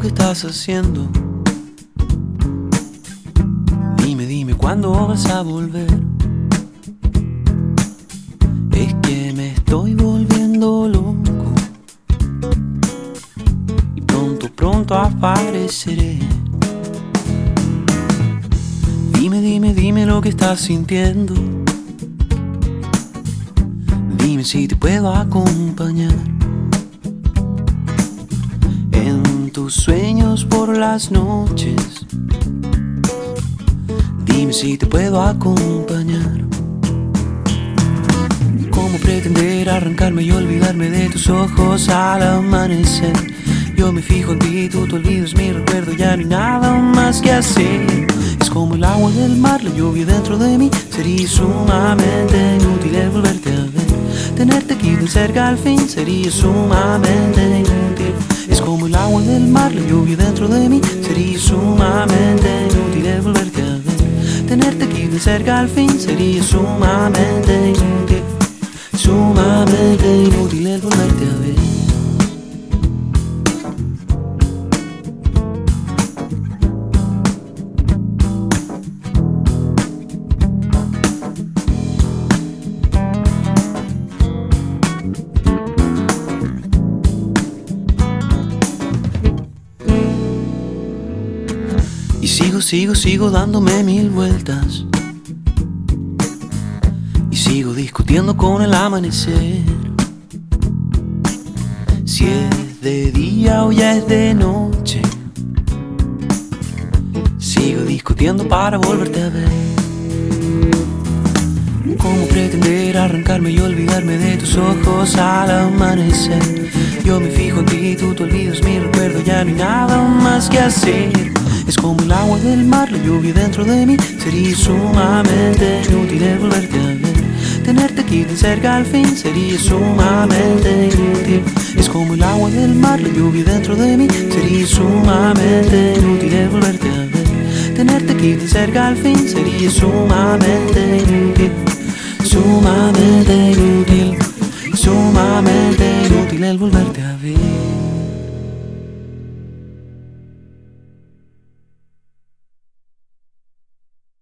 que estás haciendo. Dime cuándo vas a volver. Es que me estoy volviendo loco y pronto apareceré. Dime lo que estás sintiendo. Dime si te puedo acompañar en tus sueños por las noches. Dime si te puedo acompañar. ¿Cómo pretender arrancarme y olvidarme de tus ojos al amanecer? Yo me fijo en ti, tú te olvidas mi recuerdo, ya no hay nada más que hacer. Es como el agua del mar, la lluvia dentro de mí. Sería sumamente inútil el volverte a ver. Tenerte aquí de cerca al fin sería sumamente inútil. Es como el agua del mar, la lluvia dentro de mí. Sería sumamente inútil el volverte a ver. Tenerte aquí de cerca al fin sería sumamente inútil. Sumamente inútil el volverte a ver. Y sigo dándome mil vueltas. Y sigo discutiendo con el amanecer. Si es de día o ya es de noche. Sigo discutiendo para volverte a ver. ¿Cómo pretender arrancarme y olvidarme de tus ojos al amanecer? Yo me fijo en ti, tú te olvidas mi recuerdo, ya no hay nada más que hacer. Es como el agua del mar, la lluvia dentro de mí. Sería sumamente inútil el volverte a ver. Tenerte aquí de cerca al fin sería sumamente inútil. Es como el agua del mar, la lluvia dentro de mí. Sería sumamente inútil el volverte a ver. Tenerte aquí de cerca al fin sería sumamente inútil. Sumamente inútil. Sumamente inútil el volverte a ver.